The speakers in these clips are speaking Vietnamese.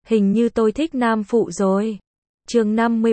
Hình như tôi thích nam phụ rồi. Chương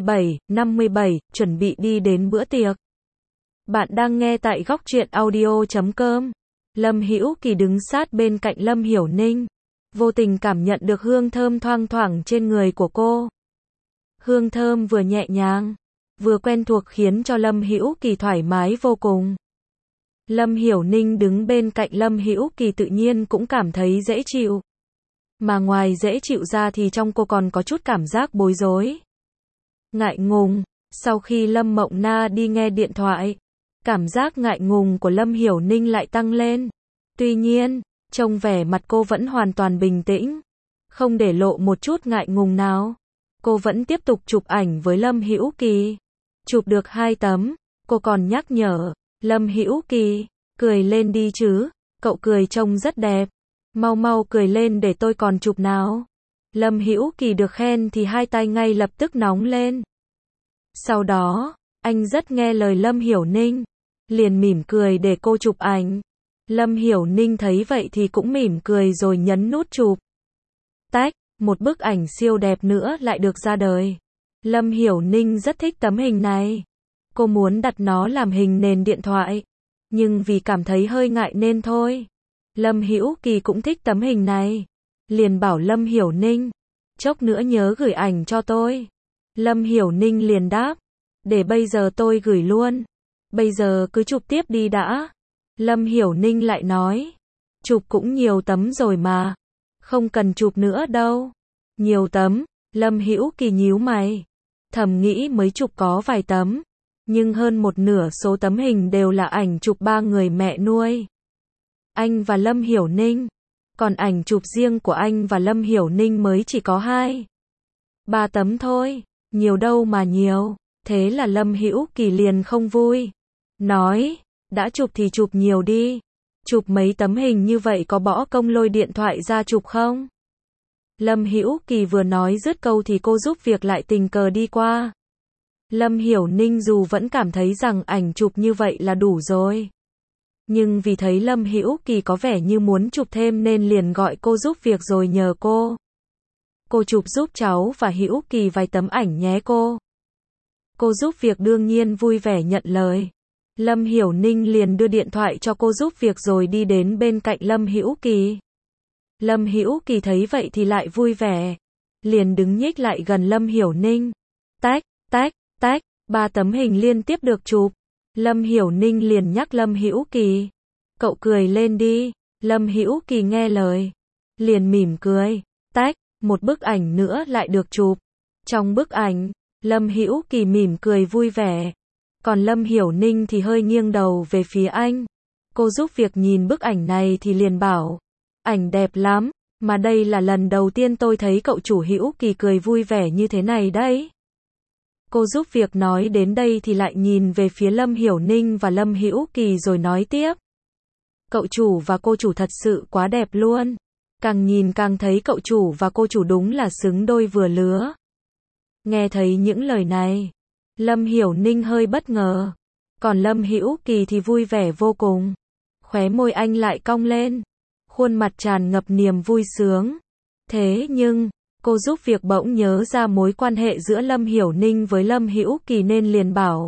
57, chuẩn bị đi đến bữa tiệc. Bạn đang nghe tại góc truyện audio.com. Lâm Hữu Kỳ đứng sát bên cạnh Lâm Hiểu Ninh, vô tình cảm nhận được hương thơm thoang thoảng trên người của cô. Hương thơm vừa nhẹ nhàng, vừa quen thuộc khiến cho Lâm Hữu Kỳ thoải mái vô cùng. Lâm Hiểu Ninh đứng bên cạnh Lâm Hữu Kỳ tự nhiên cũng cảm thấy dễ chịu. Mà ngoài dễ chịu ra thì trong cô còn có chút cảm giác bối rối, ngại ngùng. Sau khi Lâm Mộng Na đi nghe điện thoại, cảm giác ngại ngùng của Lâm Hiểu Ninh lại tăng lên. Tuy nhiên, trông vẻ mặt cô vẫn hoàn toàn bình tĩnh, không để lộ một chút ngại ngùng nào. Cô vẫn tiếp tục chụp ảnh với Lâm Hữu Kỳ. Chụp được 2 tấm, cô còn nhắc nhở Lâm Hữu Kỳ, cười lên đi chứ, cậu cười trông rất đẹp. Mau mau cười lên để tôi còn chụp nào. Lâm Hữu Kỳ được khen thì hai tay ngay lập tức nóng lên. Sau đó, anh rất nghe lời Lâm Hiểu Ninh, liền mỉm cười để cô chụp ảnh. Lâm Hiểu Ninh thấy vậy thì cũng mỉm cười rồi nhấn nút chụp. Tách, một bức ảnh siêu đẹp nữa lại được ra đời. Lâm Hiểu Ninh rất thích tấm hình này. Cô muốn đặt nó làm hình nền điện thoại, nhưng vì cảm thấy hơi ngại nên thôi. Lâm Hữu Kỳ cũng thích tấm hình này, liền bảo Lâm Hiểu Ninh, chốc nữa nhớ gửi ảnh cho tôi. Lâm Hiểu Ninh liền đáp, để bây giờ tôi gửi luôn. Bây giờ cứ chụp tiếp đi đã. Lâm Hiểu Ninh lại nói, chụp cũng nhiều tấm rồi mà, không cần chụp nữa đâu. Nhiều tấm? Lâm Hữu Kỳ nhíu mày, thầm nghĩ mới chụp có vài tấm, nhưng hơn một nửa số tấm hình đều là ảnh chụp 3 người mẹ nuôi, anh và Lâm Hiểu Ninh. Còn ảnh chụp riêng của anh và Lâm Hiểu Ninh mới chỉ có 3 tấm thôi, nhiều đâu mà nhiều. Thế là Lâm Hữu Kỳ liền không vui, nói, đã chụp thì chụp nhiều đi. Chụp mấy tấm hình như vậy có bỏ công lôi điện thoại ra chụp không? Lâm Hữu Kỳ vừa nói dứt câu thì cô giúp việc lại tình cờ đi qua. Lâm Hiểu Ninh dù vẫn cảm thấy rằng ảnh chụp như vậy là đủ rồi, nhưng vì thấy Lâm Hữu Kỳ có vẻ như muốn chụp thêm nên liền gọi cô giúp việc rồi nhờ cô. Cô chụp giúp cháu và Hữu Kỳ vài tấm ảnh nhé cô. Cô giúp việc đương nhiên vui vẻ nhận lời. Lâm Hiểu Ninh liền đưa điện thoại cho cô giúp việc rồi đi đến bên cạnh Lâm Hữu Kỳ. Lâm Hữu Kỳ thấy vậy thì lại vui vẻ, liền đứng nhích lại gần Lâm Hiểu Ninh. Tách, tách, tách, 3 tấm hình liên tiếp được chụp. Lâm Hiểu Ninh liền nhắc Lâm Hữu Kỳ, cậu cười lên đi. Lâm Hữu Kỳ nghe lời, liền mỉm cười. Tách, một bức ảnh nữa lại được chụp. Trong bức ảnh, Lâm Hữu Kỳ mỉm cười vui vẻ, còn Lâm Hiểu Ninh thì hơi nghiêng đầu về phía anh. Cô giúp việc nhìn bức ảnh này thì liền bảo, ảnh đẹp lắm, mà đây là lần đầu tiên tôi thấy cậu chủ Hữu Kỳ cười vui vẻ như thế này đấy. Cô giúp việc nói đến đây thì lại nhìn về phía Lâm Hiểu Ninh và Lâm Hữu Kỳ rồi nói tiếp, cậu chủ và cô chủ thật sự quá đẹp luôn. Càng nhìn càng thấy cậu chủ và cô chủ đúng là xứng đôi vừa lứa. Nghe thấy những lời này, Lâm Hiểu Ninh hơi bất ngờ, còn Lâm Hữu Kỳ thì vui vẻ vô cùng. Khóe môi anh lại cong lên, khuôn mặt tràn ngập niềm vui sướng. Thế nhưng, cô giúp việc bỗng nhớ ra mối quan hệ giữa Lâm Hiểu Ninh với Lâm Hữu Kỳ nên liền bảo,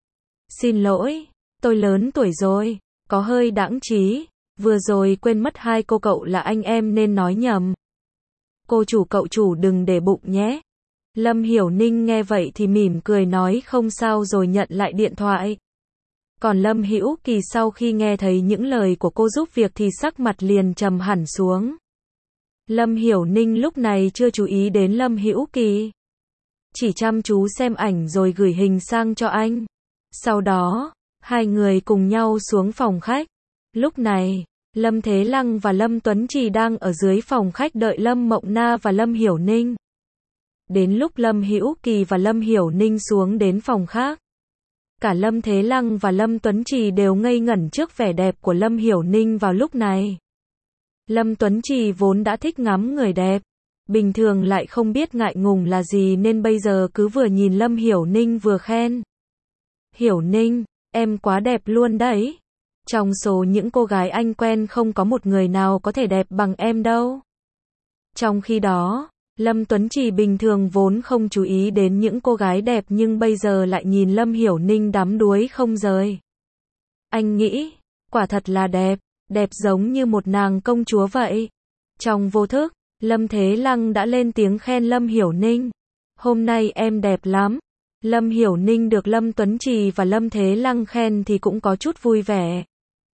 xin lỗi, tôi lớn tuổi rồi, có hơi đãng trí, vừa rồi quên mất hai cô cậu là anh em nên nói nhầm. Cô chủ cậu chủ đừng để bụng nhé. Lâm Hiểu Ninh nghe vậy thì mỉm cười nói không sao rồi nhận lại điện thoại. Còn Lâm Hữu Kỳ sau khi nghe thấy những lời của cô giúp việc thì sắc mặt liền trầm hẳn xuống. Lâm Hiểu Ninh lúc này chưa chú ý đến Lâm Hữu Kỳ, chỉ chăm chú xem ảnh rồi gửi hình sang cho anh. Sau đó, hai người cùng nhau xuống phòng khách. Lúc này, Lâm Thế Lăng và Lâm Tuấn Trì đang ở dưới phòng khách đợi Lâm Mộng Na và Lâm Hiểu Ninh. Đến lúc Lâm Hữu Kỳ và Lâm Hiểu Ninh xuống đến phòng khác, cả Lâm Thế Lăng và Lâm Tuấn Trì đều ngây ngẩn trước vẻ đẹp của Lâm Hiểu Ninh vào lúc này. Lâm Tuấn Trì vốn đã thích ngắm người đẹp, bình thường lại không biết ngại ngùng là gì nên bây giờ cứ vừa nhìn Lâm Hiểu Ninh vừa khen. Hiểu Ninh, em quá đẹp luôn đấy. Trong số những cô gái anh quen không có một người nào có thể đẹp bằng em đâu. Trong khi đó, Lâm Tuấn Trì bình thường vốn không chú ý đến những cô gái đẹp nhưng bây giờ lại nhìn Lâm Hiểu Ninh đắm đuối không rời. Anh nghĩ, quả thật là đẹp, đẹp giống như một nàng công chúa vậy. Trong vô thức, Lâm Thế Lăng đã lên tiếng khen Lâm Hiểu Ninh. Hôm nay em đẹp lắm. Lâm Hiểu Ninh được Lâm Tuấn Trì và Lâm Thế Lăng khen thì cũng có chút vui vẻ.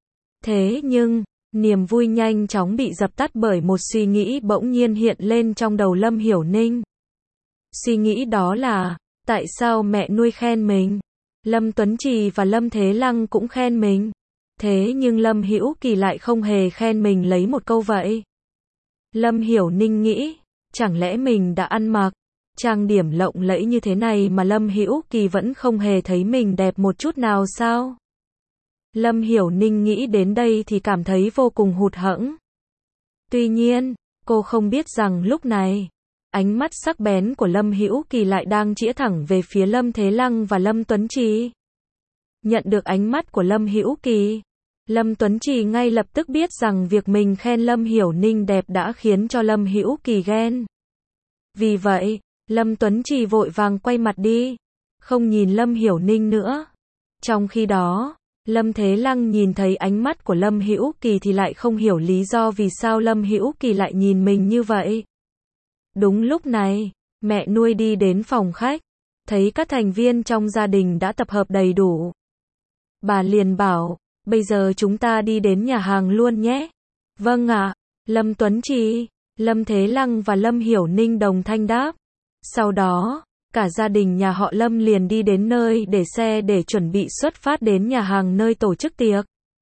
Thế nhưng, niềm vui nhanh chóng bị dập tắt bởi một suy nghĩ bỗng nhiên hiện lên trong đầu Lâm Hiểu Ninh. Suy nghĩ đó là, tại sao mẹ nuôi khen mình? Lâm Tuấn Trì và Lâm Thế Lăng cũng khen mình. Thế nhưng Lâm Hữu Kỳ lại không hề khen mình lấy một câu vậy. Lâm Hiểu Ninh nghĩ, chẳng lẽ mình đã ăn mặc, trang điểm lộng lẫy như thế này mà Lâm Hữu Kỳ vẫn không hề thấy mình đẹp một chút nào sao? Lâm Hiểu Ninh nghĩ đến đây thì cảm thấy vô cùng hụt hẫng. Tuy nhiên, cô không biết rằng lúc này, ánh mắt sắc bén của Lâm Hữu Kỳ lại đang chĩa thẳng về phía Lâm Thế Lăng và Lâm Tuấn Trì. Nhận được ánh mắt của Lâm Hữu Kỳ, Lâm Tuấn Trì ngay lập tức biết rằng việc mình khen Lâm Hiểu Ninh đẹp đã khiến cho Lâm Hữu Kỳ ghen. Vì vậy, Lâm Tuấn Trì vội vàng quay mặt đi, không nhìn Lâm Hiểu Ninh nữa. Trong khi đó, Lâm Thế Lăng nhìn thấy ánh mắt của Lâm Hữu Kỳ thì lại không hiểu lý do vì sao Lâm Hữu Kỳ lại nhìn mình như vậy. Đúng lúc này, mẹ nuôi đi đến phòng khách, thấy các thành viên trong gia đình đã tập hợp đầy đủ. Bà liền bảo, bây giờ chúng ta đi đến nhà hàng luôn nhé. Vâng ạ. Lâm Tuấn Trì, Lâm Thế Lăng và Lâm Hiểu Ninh đồng thanh đáp. Sau đó, cả gia đình nhà họ Lâm liền đi đến nơi để xe để chuẩn bị xuất phát đến nhà hàng nơi tổ chức tiệc.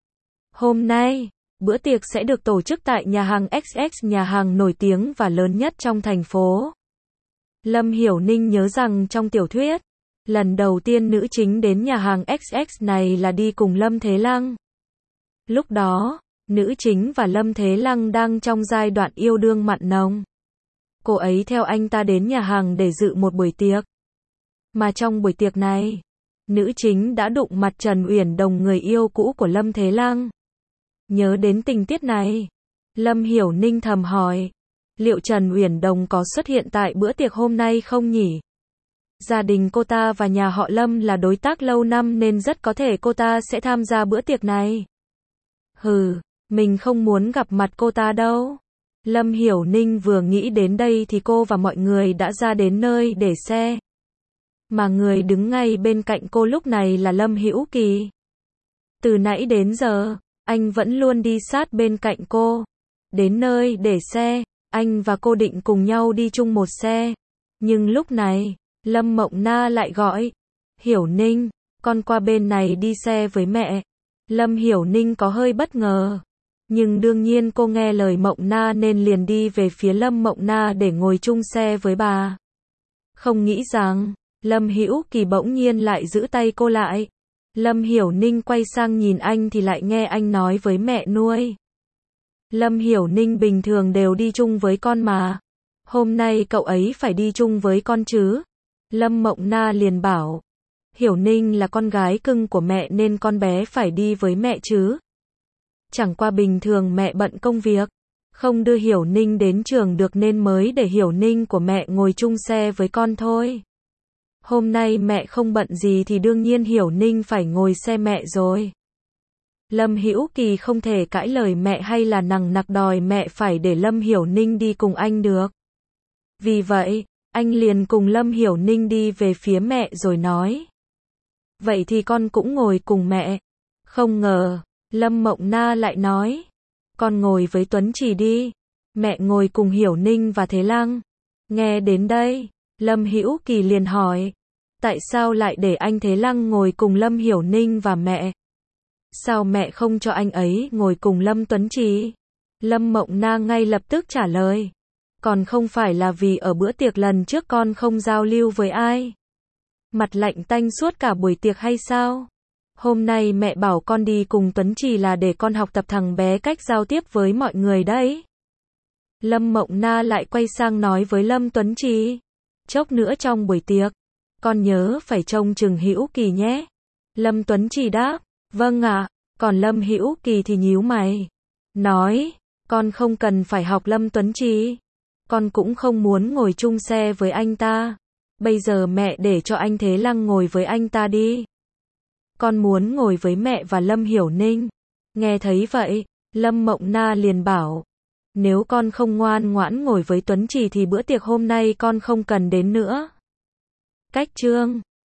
Hôm nay, bữa tiệc sẽ được tổ chức tại nhà hàng XX, nhà hàng nổi tiếng và lớn nhất trong thành phố. Lâm Hiểu Ninh nhớ rằng trong tiểu thuyết, lần đầu tiên nữ chính đến nhà hàng XX này là đi cùng Lâm Thế Lăng. Lúc đó, nữ chính và Lâm Thế Lăng đang trong giai đoạn yêu đương mặn nồng. Cô ấy theo anh ta đến nhà hàng để dự một buổi tiệc. Mà trong buổi tiệc này, nữ chính đã đụng mặt Trần Uyển Đồng, người yêu cũ của Lâm Thế Lăng. Nhớ đến tình tiết này, Lâm Hiểu Ninh thầm hỏi, liệu Trần Uyển Đồng có xuất hiện tại bữa tiệc hôm nay không nhỉ? Gia đình cô ta và nhà họ Lâm là đối tác lâu năm nên rất có thể cô ta sẽ tham gia bữa tiệc này. Mình không muốn gặp mặt cô ta đâu. Lâm Hiểu Ninh vừa nghĩ đến đây thì cô và mọi người đã ra đến nơi để xe. Mà người đứng ngay bên cạnh cô lúc này là Lâm Hữu Kỳ. Từ nãy đến giờ, anh vẫn luôn đi sát bên cạnh cô. Đến nơi để xe, anh và cô định cùng nhau đi chung một xe. Nhưng lúc này, Lâm Mộng Na lại gọi, Hiểu Ninh, con qua bên này đi xe với mẹ. Lâm Hiểu Ninh có hơi bất ngờ. Nhưng đương nhiên cô nghe lời Mộng Na nên liền đi về phía Lâm Mộng Na để ngồi chung xe với bà. Không nghĩ rằng, Lâm Hữu Kỳ bỗng nhiên lại giữ tay cô lại. Lâm Hiểu Ninh quay sang nhìn anh thì lại nghe anh nói với mẹ nuôi. Lâm Hiểu Ninh bình thường đều đi chung với con mà. Hôm nay cậu ấy phải đi chung với con chứ? Lâm Mộng Na liền bảo. Hiểu Ninh là con gái cưng của mẹ nên con bé phải đi với mẹ chứ. Chẳng qua bình thường mẹ bận công việc, không đưa Hiểu Ninh đến trường được nên mới để Hiểu Ninh của mẹ ngồi chung xe với con thôi. Hôm nay mẹ không bận gì thì đương nhiên Hiểu Ninh phải ngồi xe mẹ rồi. Lâm Hữu Kỳ không thể cãi lời mẹ hay là nằng nặc đòi mẹ phải để Lâm Hiểu Ninh đi cùng anh được. Vì vậy, anh liền cùng Lâm Hiểu Ninh đi về phía mẹ rồi nói. Vậy thì con cũng ngồi cùng mẹ. Không ngờ, Lâm Mộng Na lại nói. Con ngồi với Tuấn Trì đi. Mẹ ngồi cùng Hiểu Ninh và Thế Lăng. Nghe đến đây, Lâm Hữu Kỳ liền hỏi. Tại sao lại để anh Thế Lăng ngồi cùng Lâm Hiểu Ninh và mẹ? Sao mẹ không cho anh ấy ngồi cùng Lâm Tuấn Trì? Lâm Mộng Na ngay lập tức trả lời. Còn không phải là vì ở bữa tiệc lần trước con không giao lưu với ai? Mặt lạnh tanh suốt cả buổi tiệc hay sao? Hôm nay mẹ bảo con đi cùng Tuấn Trì là để con học tập thằng bé cách giao tiếp với mọi người đấy. Lâm Mộng Na lại quay sang nói với Lâm Tuấn Trì. Chốc nữa trong buổi tiệc, con nhớ phải trông chừng Hữu Kỳ nhé. Lâm Tuấn Trì đáp, vâng ạ. Còn Lâm Hữu Kỳ thì nhíu mày. Nói, con không cần phải học Lâm Tuấn Trì. Con cũng không muốn ngồi chung xe với anh ta. Bây giờ mẹ để cho anh Thế Lăng ngồi với anh ta đi. Con muốn ngồi với mẹ và Lâm Hiểu Ninh. Nghe thấy vậy, Lâm Mộng Na liền bảo. Nếu con không ngoan ngoãn ngồi với Tuấn Trì thì bữa tiệc hôm nay con không cần đến nữa. Cách chương